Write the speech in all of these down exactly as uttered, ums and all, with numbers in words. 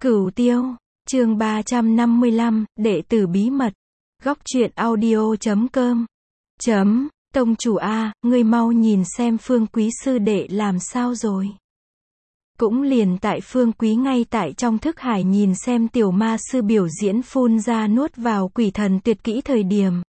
Cửu Tiêu, chương ba trăm năm mươi lăm, đệ tử bí mật. Góc truyện audio chấm com. Chấm, tông chủ a, ngươi mau nhìn xem Phương Quý sư đệ làm sao rồi. Cũng liền tại Phương Quý ngay tại trong thức hải nhìn xem tiểu ma sư biểu diễn phun ra nuốt vào quỷ thần tuyệt kỹ thời điểm.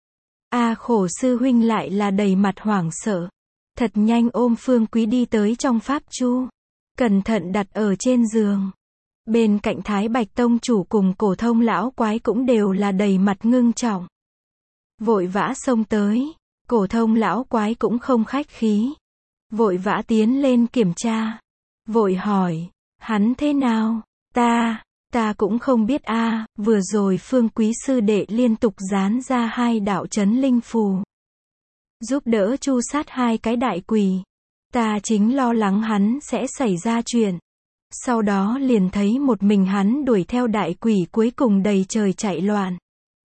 A khổ sư huynh lại là đầy mặt hoảng sợ. Thật nhanh ôm Phương Quý đi tới trong pháp chu. Cẩn thận đặt ở trên giường. Bên cạnh Thái Bạch tông chủ cùng Cổ Thông lão quái cũng đều là đầy mặt ngưng trọng. Vội vã xông tới, Cổ Thông lão quái cũng không khách khí. Vội vã tiến lên kiểm tra. Vội hỏi, hắn thế nào? Ta, ta cũng không biết a, vừa rồi Phương Quý sư đệ liên tục dán ra hai đạo chấn linh phù. Giúp đỡ chu sát hai cái đại quỷ. Ta chính lo lắng hắn sẽ xảy ra chuyện. Sau đó liền thấy một mình hắn đuổi theo đại quỷ cuối cùng đầy trời chạy loạn.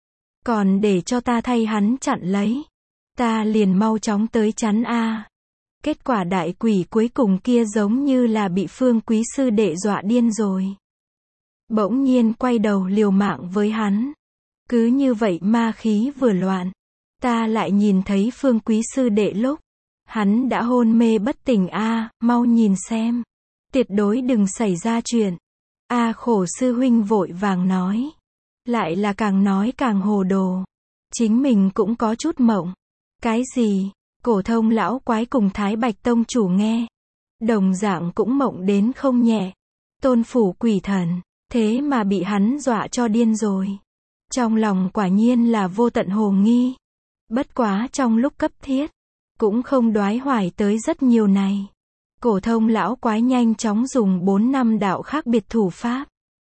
Còn để cho ta thay hắn chặn lấy. Ta liền mau chóng tới chắn a. Kết quả đại quỷ cuối cùng kia giống như là bị Phương Quý sư đệ dọa điên rồi. Bỗng nhiên quay đầu liều mạng với hắn. Cứ như vậy ma khí vừa loạn. Ta lại nhìn thấy Phương Quý sư đệ lúc. Hắn đã hôn mê bất tỉnh a, mau nhìn xem. Tuyệt đối đừng xảy ra chuyện. A khổ sư huynh vội vàng nói. Lại là càng nói càng hồ đồ. Chính mình cũng có chút mộng. Cái gì? Cổ Thông lão quái cùng Thái Bạch tông chủ nghe. Đồng dạng cũng mộng đến không nhẹ. Tôn phủ quỷ thần. Thế mà bị hắn dọa cho điên rồi. Trong lòng quả nhiên là vô tận hồ nghi. Bất quá trong lúc cấp thiết. Cũng không đoái hoài tới rất nhiều này. Cổ Thông lão quái nhanh chóng dùng bốn năm đạo khác biệt thủ pháp.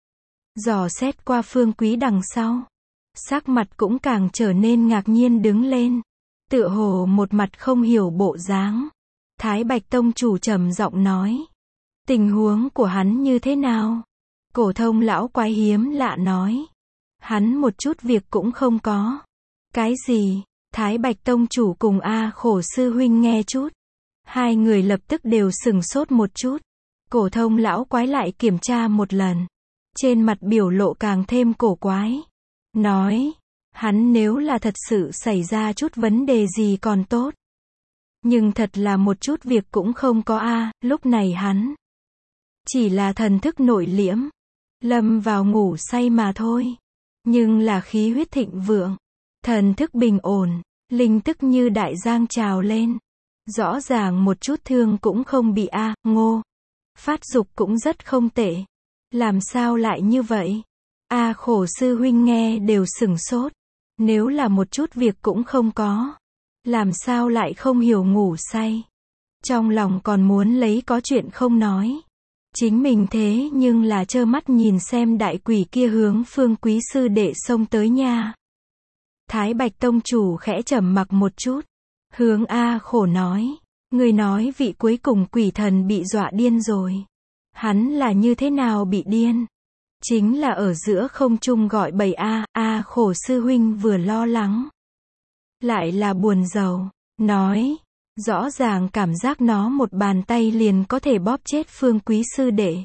Dò xét qua Phương Quý đằng sau. Sắc mặt cũng càng trở nên ngạc nhiên đứng lên. Tựa hồ một mặt không hiểu bộ dáng. Thái Bạch tông chủ trầm giọng nói. Tình huống của hắn như thế nào? Cổ Thông lão quái hiếm lạ nói. Hắn một chút việc cũng không có. Cái gì? Thái Bạch tông chủ cùng A khổ sư huynh nghe chút. Hai người lập tức đều sửng sốt một chút. Cổ Thông lão quái lại kiểm tra một lần. Trên mặt biểu lộ càng thêm cổ quái. Nói, hắn nếu là thật sự xảy ra chút vấn đề gì còn tốt. Nhưng thật là một chút việc cũng không có a, lúc này hắn. Chỉ là thần thức nội liễm. Lâm vào ngủ say mà thôi. Nhưng là khí huyết thịnh vượng. Thần thức bình ổn. Linh tức như đại giang trào lên. Rõ ràng một chút thương cũng không bị a, ngô. Phát dục cũng rất không tệ. Làm sao lại như vậy? A khổ sư huynh nghe đều sửng sốt. Nếu là một chút việc cũng không có. Làm sao lại không hiểu ngủ say? Trong lòng còn muốn lấy có chuyện không nói. Chính mình thế nhưng là trơ mắt nhìn xem đại quỷ kia hướng Phương Quý sư đệ xông tới nha. Thái Bạch tông chủ khẽ trầm mặc một chút. Hướng A khổ nói. Người nói vị cuối cùng quỷ thần bị dọa điên rồi. Hắn là như thế nào bị điên? Chính là ở giữa không trung gọi bầy A, A khổ sư huynh vừa lo lắng. Lại là buồn rầu. Nói. Rõ ràng cảm giác nó một bàn tay liền có thể bóp chết Phương Quý sư đệ.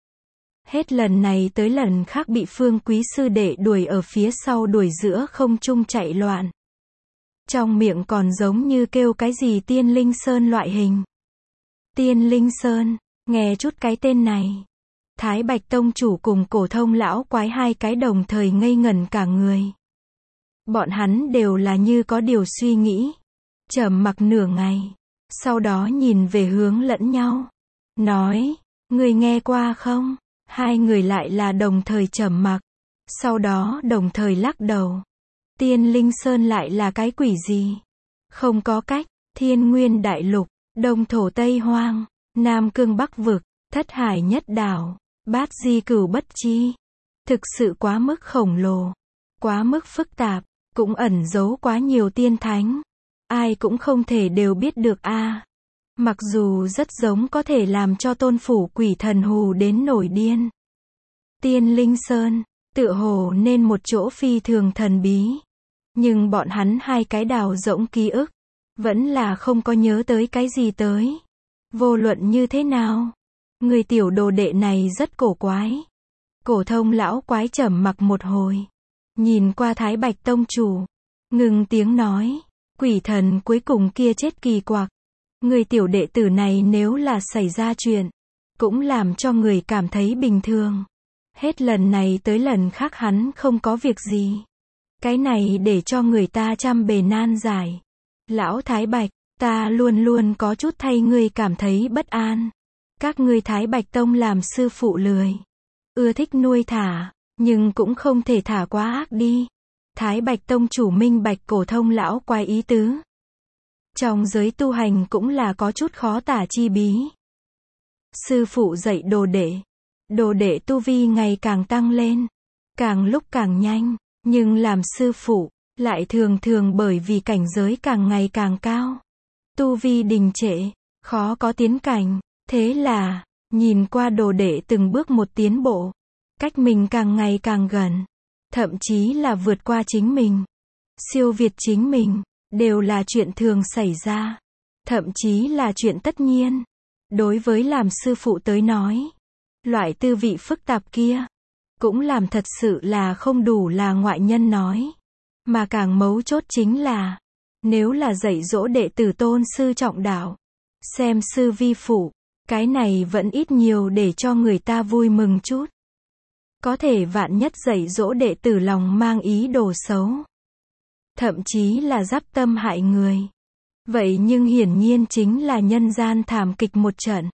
Hết lần này tới lần khác bị Phương Quý sư đệ đuổi ở phía sau đuổi giữa không trung chạy loạn. Trong miệng còn giống như kêu cái gì Tiên Linh Sơn loại hình. Tiên Linh Sơn, nghe chút cái tên này. Thái Bạch tông chủ cùng Cổ Thông lão quái hai cái đồng thời ngây ngẩn cả người. Bọn hắn đều là như có điều suy nghĩ. Trầm mặc nửa ngày. Sau đó nhìn về hướng lẫn nhau. Nói, người nghe qua không? Hai người lại là đồng thời trầm mặc. Sau đó đồng thời lắc đầu. Tiên Linh Sơn lại là cái quỷ gì? Không có cách. Thiên Nguyên Đại Lục, Đông Thổ Tây Hoang, Nam Cương Bắc Vực, Thất Hải Nhất Đảo, Bát Di Cửu Bất Chi. Thực sự quá mức khổng lồ. Quá mức phức tạp. Cũng ẩn giấu quá nhiều tiên thánh. Ai cũng không thể đều biết được a. Mặc dù rất giống có thể làm cho tôn phủ quỷ thần hù đến nổi điên. Tiên Linh Sơn, tựa hồ nên một chỗ phi thường thần bí. Nhưng bọn hắn hai cái đào rỗng ký ức. Vẫn là không có nhớ tới cái gì tới. Vô luận như thế nào. Người tiểu đồ đệ này rất cổ quái. Cổ thông lão quái trầm mặc một hồi, nhìn qua Thái Bạch tông chủ, ngừng tiếng nói, quỷ thần cuối cùng kia chết kỳ quặc. Người tiểu đệ tử này nếu là xảy ra chuyện, cũng làm cho người cảm thấy bình thường. Hết lần này tới lần khác hắn không có việc gì. Cái này để cho người ta trăm bề nan giải. Lão Thái Bạch, ta luôn luôn có chút thay ngươi cảm thấy bất an. Các ngươi Thái Bạch tông làm sư phụ lười, ưa thích nuôi thả, nhưng cũng không thể thả quá ác đi. Thái Bạch tông chủ minh bạch cổ thông lão quái ý tứ. Trong giới tu hành cũng là có chút khó tả chi bí. Sư phụ dạy đồ đệ, đồ đệ tu vi ngày càng tăng lên, càng lúc càng nhanh, nhưng làm sư phụ, lại thường thường bởi vì cảnh giới càng ngày càng cao, tu vi đình trệ, khó có tiến cảnh, thế là, nhìn qua đồ đệ từng bước một tiến bộ, cách mình càng ngày càng gần, thậm chí là vượt qua chính mình, siêu việt chính mình, đều là chuyện thường xảy ra, thậm chí là chuyện tất nhiên. Đối với làm sư phụ tới nói, loại tư vị phức tạp kia, cũng làm thật sự là không đủ là ngoại nhân nói. Mà càng mấu chốt chính là, nếu là dạy dỗ đệ tử tôn sư trọng đạo, xem sư vi phụ, cái này vẫn ít nhiều để cho người ta vui mừng chút. Có thể vạn nhất dạy dỗ đệ tử lòng mang ý đồ xấu, thậm chí là giáp tâm hại người. Vậy nhưng hiển nhiên chính là nhân gian thảm kịch một trận.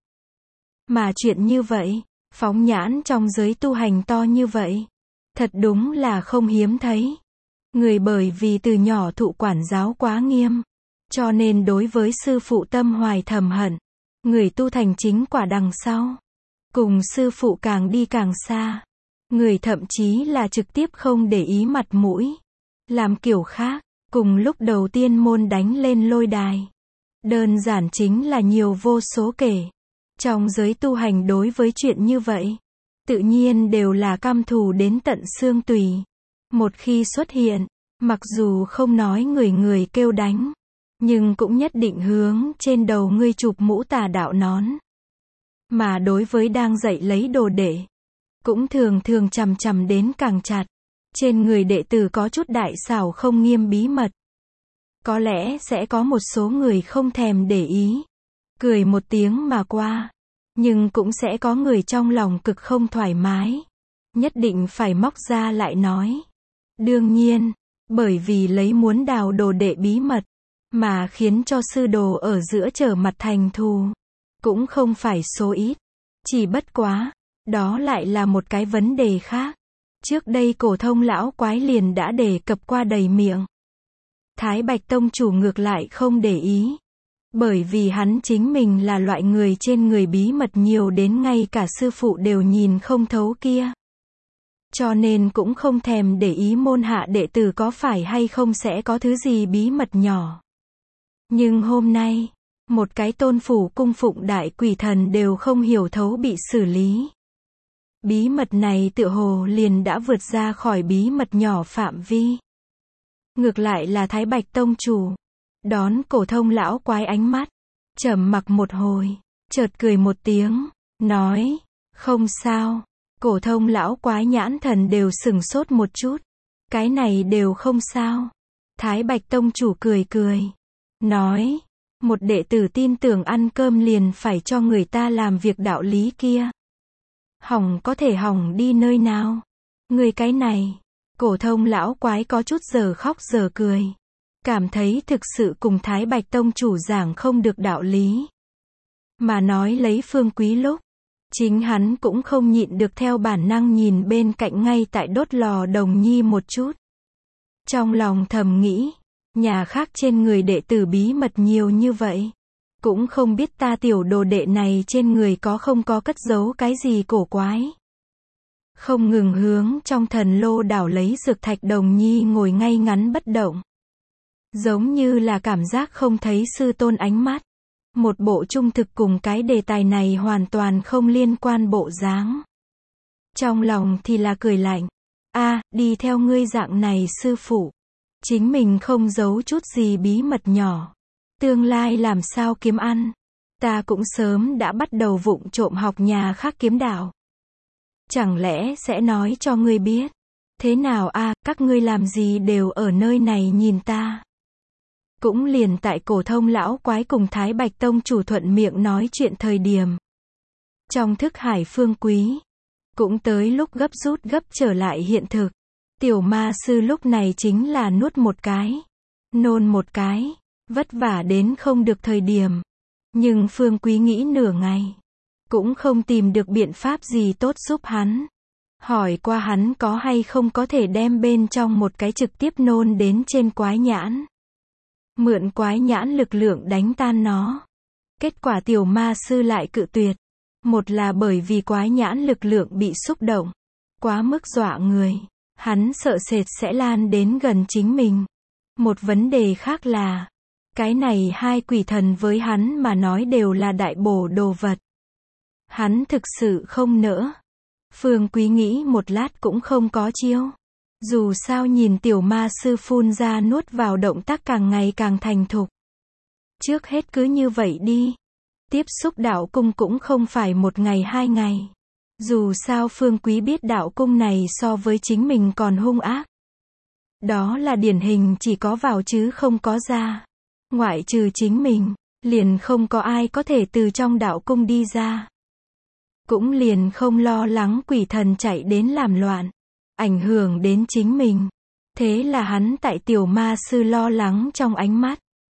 Mà chuyện như vậy, phóng nhãn trong giới tu hành to như vậy, thật đúng là không hiếm thấy. Người bởi vì từ nhỏ thụ quản giáo quá nghiêm, cho nên đối với sư phụ tâm hoài thầm hận. Người tu thành chính quả đằng sau, cùng sư phụ càng đi càng xa. Người thậm chí là trực tiếp không để ý mặt mũi, làm kiểu khác, cùng lúc đầu tiên môn đánh lên lôi đài. Đơn giản chính là nhiều vô số kể. Trong giới tu hành đối với chuyện như vậy, tự nhiên đều là căm thù đến tận xương tủy. Một khi xuất hiện, mặc dù không nói người người kêu đánh, nhưng cũng nhất định hướng trên đầu ngươi chụp mũ tà đạo nón. Mà đối với đang dạy lấy đồ đệ, cũng thường thường chằm chằm đến càng chặt. Trên người đệ tử có chút đại xảo không nghiêm bí mật. Có lẽ sẽ có một số người không thèm để ý, cười một tiếng mà qua. Nhưng cũng sẽ có người trong lòng cực không thoải mái, nhất định phải móc ra lại nói. Đương nhiên, bởi vì lấy muốn đào đồ đệ bí mật, mà khiến cho sư đồ ở giữa trở mặt thành thù, cũng không phải số ít. Chỉ bất quá, đó lại là một cái vấn đề khác. Trước đây cổ thông lão quái liền đã đề cập qua đầy miệng. Thái Bạch tông chủ ngược lại không để ý. Bởi vì hắn chính mình là loại người trên người bí mật nhiều đến ngay cả sư phụ đều nhìn không thấu kia. Cho nên cũng không thèm để ý môn hạ đệ tử có phải hay không sẽ có thứ gì bí mật nhỏ. Nhưng hôm nay, một cái tôn phủ cung phụng đại quỷ thần đều không hiểu thấu bị xử lý. Bí mật này tựa hồ liền đã vượt ra khỏi bí mật nhỏ phạm vi. Ngược lại là Thái Bạch tông chủ, đón cổ thông lão quái ánh mắt, trầm mặc một hồi, chợt cười một tiếng, nói, không sao. Cổ thông lão quái nhãn thần đều sửng sốt một chút, cái này đều không sao. Thái Bạch tông chủ cười cười, nói, một đệ tử tin tưởng ăn cơm liền phải cho người ta làm việc đạo lý kia. Hỏng có thể hỏng đi nơi nào. Người cái này, cổ thông lão quái có chút giờ khóc giờ cười. Cảm thấy thực sự cùng Thái Bạch tông chủ giảng không được đạo lý. Mà nói lấy Phương Quý lúc, chính hắn cũng không nhịn được theo bản năng nhìn bên cạnh ngay tại đốt lò đồng nhi một chút. Trong lòng thầm nghĩ, nhà khác trên người đệ tử bí mật nhiều như vậy, cũng không biết ta tiểu đồ đệ này trên người có không có cất giấu cái gì cổ quái. Không ngừng hướng trong thần lô đảo lấy dược thạch đồng nhi ngồi ngay ngắn bất động. Giống như là cảm giác không thấy sư tôn ánh mắt. Một bộ trung thực cùng cái đề tài này hoàn toàn không liên quan bộ dáng. Trong lòng thì là cười lạnh. A, à, đi theo ngươi dạng này sư phụ. Chính mình không giấu chút gì bí mật nhỏ. Tương lai làm sao kiếm ăn. Ta cũng sớm đã bắt đầu vụng trộm học nhà khác kiếm đạo. Chẳng lẽ sẽ nói cho ngươi biết. Thế nào a, các ngươi làm gì đều ở nơi này nhìn ta. Cũng liền tại Cổ Thông lão quái cùng Thái Bạch tông chủ thuận miệng nói chuyện thời điểm. Trong thức hải Phương Quý, cũng tới lúc gấp rút gấp trở lại hiện thực. Tiểu ma sư lúc này chính là nuốt một cái, nôn một cái, vất vả đến không được thời điểm. Nhưng Phương Quý nghĩ nửa ngày, cũng không tìm được biện pháp gì tốt giúp hắn. Hỏi qua hắn có hay không có thể đem bên trong một cái trực tiếp nôn đến trên quái nhãn. Mượn quái nhãn lực lượng đánh tan nó. Kết quả tiểu ma sư lại cự tuyệt. Một là bởi vì quái nhãn lực lượng bị xúc động, quá mức dọa người. Hắn sợ sệt sẽ lan đến gần chính mình. Một vấn đề khác là, cái này hai quỷ thần với hắn mà nói đều là đại bổ đồ vật. Hắn thực sự không nỡ. Phương Quý nghĩ một lát cũng không có chiêu. Dù sao nhìn tiểu ma sư phun ra nuốt vào động tác càng ngày càng thành thục. Trước hết cứ như vậy đi. Tiếp xúc đạo cung cũng không phải một ngày hai ngày. Dù sao Phương Quý biết đạo cung này so với chính mình còn hung ác. Đó là điển hình chỉ có vào chứ không có ra. Ngoại trừ chính mình, liền không có ai có thể từ trong đạo cung đi ra. Cũng liền không lo lắng quỷ thần chạy đến làm loạn, ảnh hưởng đến chính mình. Thế là hắn tại tiểu ma sư lo lắng trong ánh mắt,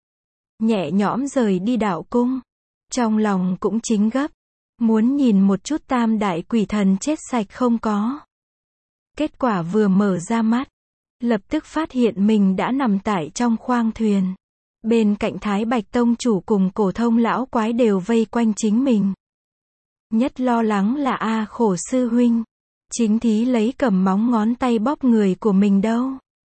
nhẹ nhõm rời đi đạo cung. Trong lòng cũng chính gấp, muốn nhìn một chút tam đại quỷ thần chết sạch không có. Kết quả vừa mở ra mắt, lập tức phát hiện mình đã nằm tại trong khoang thuyền. Bên cạnh Thái Bạch tông chủ cùng Cổ Thông lão quái đều vây quanh chính mình. Nhất lo lắng là A Khổ sư huynh. Chính thí lấy cầm móng ngón tay bóp người của mình đâu.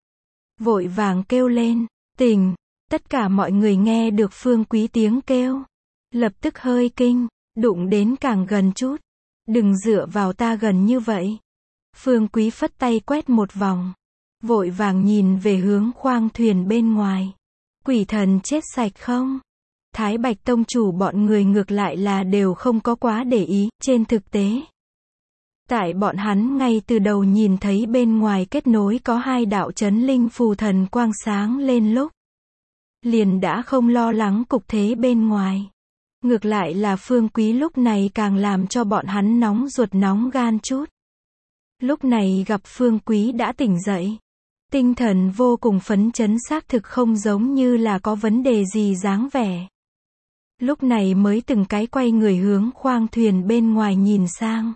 Vội vàng kêu lên, tỉnh. Tất cả mọi người nghe được Phương Quý tiếng kêu. Lập tức hơi kinh, đụng đến càng gần chút. Đừng dựa vào ta gần như vậy. Phương Quý phất tay quét một vòng. Vội vàng nhìn về hướng khoang thuyền bên ngoài. Quỷ thần chết sạch không? Thái Bạch tông chủ bọn người ngược lại là đều không có quá để ý, trên thực tế. Tại bọn hắn ngay từ đầu nhìn thấy bên ngoài kết nối có hai đạo chấn linh phù thần quang sáng lên lúc. Liền đã không lo lắng cục thế bên ngoài. Ngược lại là Phương Quý lúc này càng làm cho bọn hắn nóng ruột nóng gan chút. Lúc này gặp Phương Quý đã tỉnh dậy. Tinh thần vô cùng phấn chấn, xác thực không giống như là có vấn đề gì dáng vẻ. Lúc này mới từng cái quay người hướng khoang thuyền bên ngoài nhìn sang.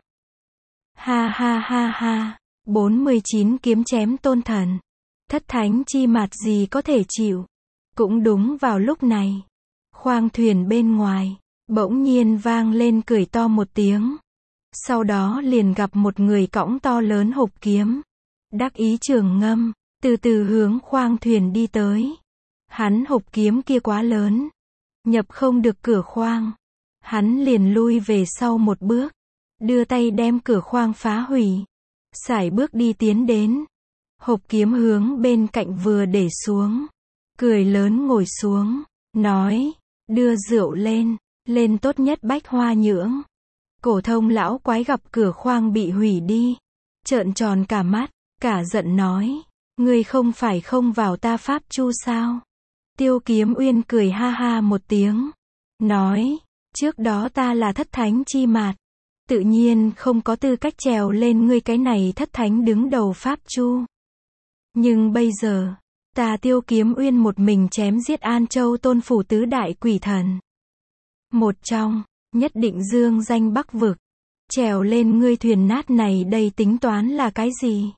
Ha ha ha ha, bốn mươi chín kiếm chém tôn thần. Thất thánh chi mạt gì có thể chịu. Cũng đúng vào lúc này, khoang thuyền bên ngoài, bỗng nhiên vang lên cười to một tiếng. Sau đó liền gặp một người cõng to lớn hộp kiếm. Đắc ý trường ngâm, từ từ hướng khoang thuyền đi tới. Hắn hộp kiếm kia quá lớn, nhập không được cửa khoang. Hắn liền lui về sau một bước, đưa tay đem cửa khoang phá hủy. Sải bước đi tiến đến. Hộp kiếm hướng bên cạnh vừa để xuống. Cười lớn ngồi xuống, nói, đưa rượu lên, lên tốt nhất bách hoa nhưỡng. Cổ Thông lão quái gặp cửa khoang bị hủy đi. Trợn tròn cả mắt, cả giận nói, ngươi không phải không vào ta pháp chu sao? Tiêu Kiếm Uyên cười ha ha một tiếng, nói, trước đó ta là thất thánh chi mạt, tự nhiên không có tư cách trèo lên ngươi cái này thất thánh đứng đầu pháp chu. Nhưng bây giờ, ta Tiêu Kiếm Uyên một mình chém giết An Châu tôn phủ tứ đại quỷ thần. Một trong, nhất định dương danh Bắc vực. Trèo lên ngươi thuyền nát này đây tính toán là cái gì?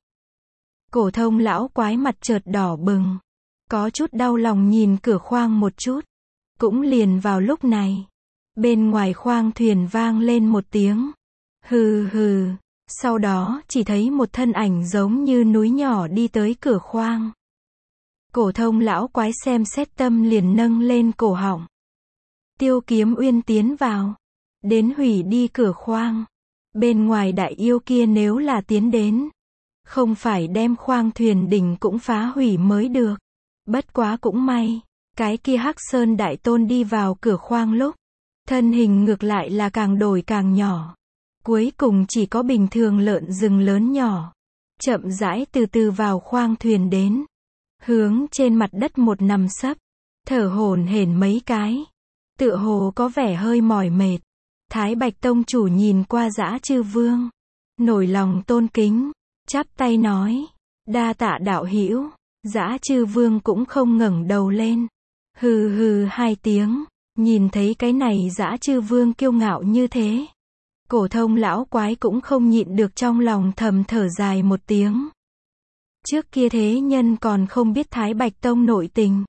Cổ Thông lão quái mặt chợt đỏ bừng. Có chút đau lòng nhìn cửa khoang một chút. Cũng liền vào lúc này. Bên ngoài khoang thuyền vang lên một tiếng. Hừ hừ. Sau đó chỉ thấy một thân ảnh giống như núi nhỏ đi tới cửa khoang. Cổ Thông lão quái xem xét tâm liền nâng lên cổ họng. Tiêu Kiếm Uyên tiến vào. Đến hủy đi cửa khoang. Bên ngoài đại yêu kia nếu là tiến đến. Không phải đem khoang thuyền đỉnh cũng phá hủy mới được. Bất quá cũng may. Cái kia Hắc Sơn đại tôn đi vào cửa khoang lúc. Thân hình ngược lại là càng đổi càng nhỏ. Cuối cùng chỉ có bình thường lợn rừng lớn nhỏ. Chậm rãi từ từ vào khoang thuyền đến. Hướng trên mặt đất một nằm sấp. Thở hổn hển mấy cái. Tựa hồ có vẻ hơi mỏi mệt. Thái Bạch Tông chủ nhìn qua Dã Chư Vương. Nổi lòng tôn kính. Chắp tay nói. Đa tạ đạo hữu. Dã Chư Vương cũng không ngẩng đầu lên. Hừ hừ hai tiếng. Nhìn thấy cái này Dã Chư Vương kiêu ngạo như thế. Cổ Thông lão quái cũng không nhịn được trong lòng thầm thở dài một tiếng. Trước kia thế nhân còn không biết Thái Bạch Tông nội tình.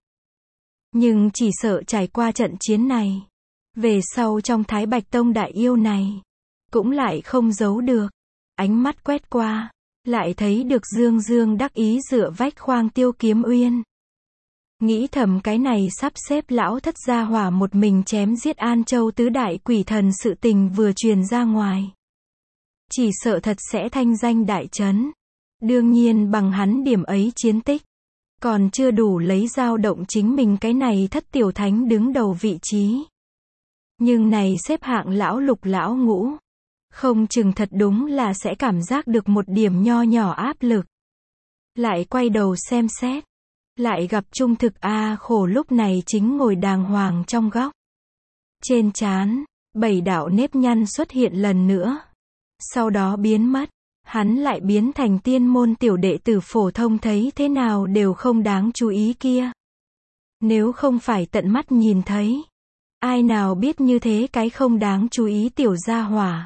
Nhưng chỉ sợ trải qua trận chiến này. Về sau trong Thái Bạch Tông đại yêu này. Cũng lại không giấu được. Ánh mắt quét qua. Lại thấy được Dương Dương đắc ý dựa vách khoang Tiêu Kiếm Uyên. Nghĩ thầm cái này sắp xếp lão thất gia hỏa một mình chém giết An Châu tứ đại quỷ thần sự tình vừa truyền ra ngoài. Chỉ sợ thật sẽ thanh danh đại chấn. Đương nhiên bằng hắn điểm ấy chiến tích. Còn chưa đủ lấy dao động chính mình cái này thất tiểu thánh đứng đầu vị trí. Nhưng này xếp hạng lão lục lão ngũ. Không chừng thật đúng là sẽ cảm giác được một điểm nho nhỏ áp lực. Lại quay đầu xem xét. Lại gặp Trung Thực A Khổ lúc này chính ngồi đàng hoàng trong góc. Trên trán, bảy đạo nếp nhăn xuất hiện lần nữa. Sau đó biến mất. Hắn lại biến thành tiên môn tiểu đệ tử phổ thông thấy thế nào đều không đáng chú ý kia. Nếu không phải tận mắt nhìn thấy. Ai nào biết như thế cái không đáng chú ý tiểu gia hỏa.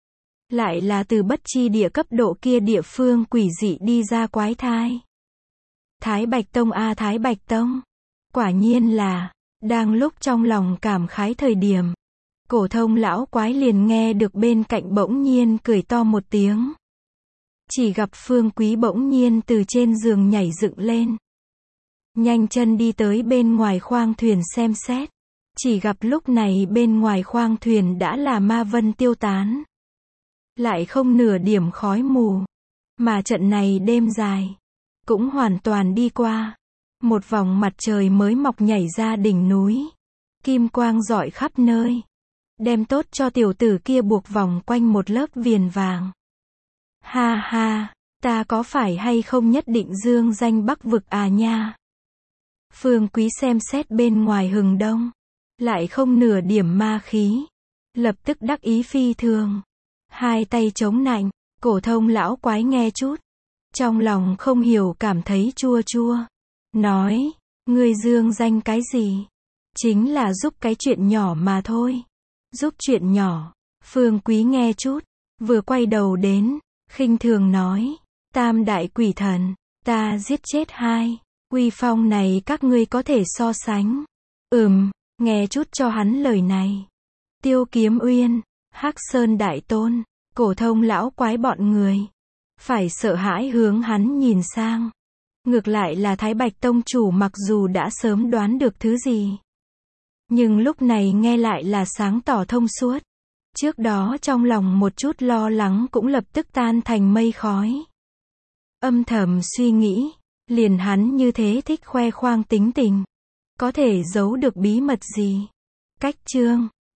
Lại là từ bất chi địa cấp độ kia địa phương quỷ dị đi ra quái thai. Thái Bạch Tông a Thái Bạch Tông. Quả nhiên là, đang lúc trong lòng cảm khái thời điểm. Cổ Thông lão quái liền nghe được bên cạnh bỗng nhiên cười to một tiếng. Chỉ gặp Phương Quý bỗng nhiên từ trên giường nhảy dựng lên. Nhanh chân đi tới bên ngoài khoang thuyền xem xét. Chỉ gặp lúc này bên ngoài khoang thuyền đã là ma vân tiêu tán. Lại không nửa điểm khói mù. Mà trận này đêm dài. Cũng hoàn toàn đi qua. Một vòng mặt trời mới mọc nhảy ra đỉnh núi. Kim quang rọi khắp nơi. Đem tốt cho tiểu tử kia buộc vòng quanh một lớp viền vàng. Ha ha, ta có phải hay không nhất định dương danh Bắc vực à nha. Phương Quý xem xét bên ngoài hừng đông. Lại không nửa điểm ma khí. Lập tức đắc ý phi thường. Hai tay chống nạnh. Cổ Thông lão quái nghe chút. Trong lòng không hiểu cảm thấy chua chua. Nói, ngươi dương danh cái gì? Chính là giúp cái chuyện nhỏ mà thôi. Giúp chuyện nhỏ. Phương Quý nghe chút. Vừa quay đầu đến. Khinh thường nói. Tam đại quỷ thần. Ta giết chết hai. Uy phong này các ngươi có thể so sánh. Ừm, nghe chút cho hắn lời này. Tiêu Kiếm Uyên. Hắc Sơn Đại Tôn. Cổ Thông lão quái bọn người. Phải sợ hãi hướng hắn nhìn sang. Ngược lại là Thái Bạch Tông chủ mặc dù đã sớm đoán được thứ gì. Nhưng lúc này nghe lại là sáng tỏ thông suốt. Trước đó trong lòng một chút lo lắng cũng lập tức tan thành mây khói. Âm thầm suy nghĩ. Liền hắn như thế thích khoe khoang tính tình. Có thể giấu được bí mật gì? Cách chương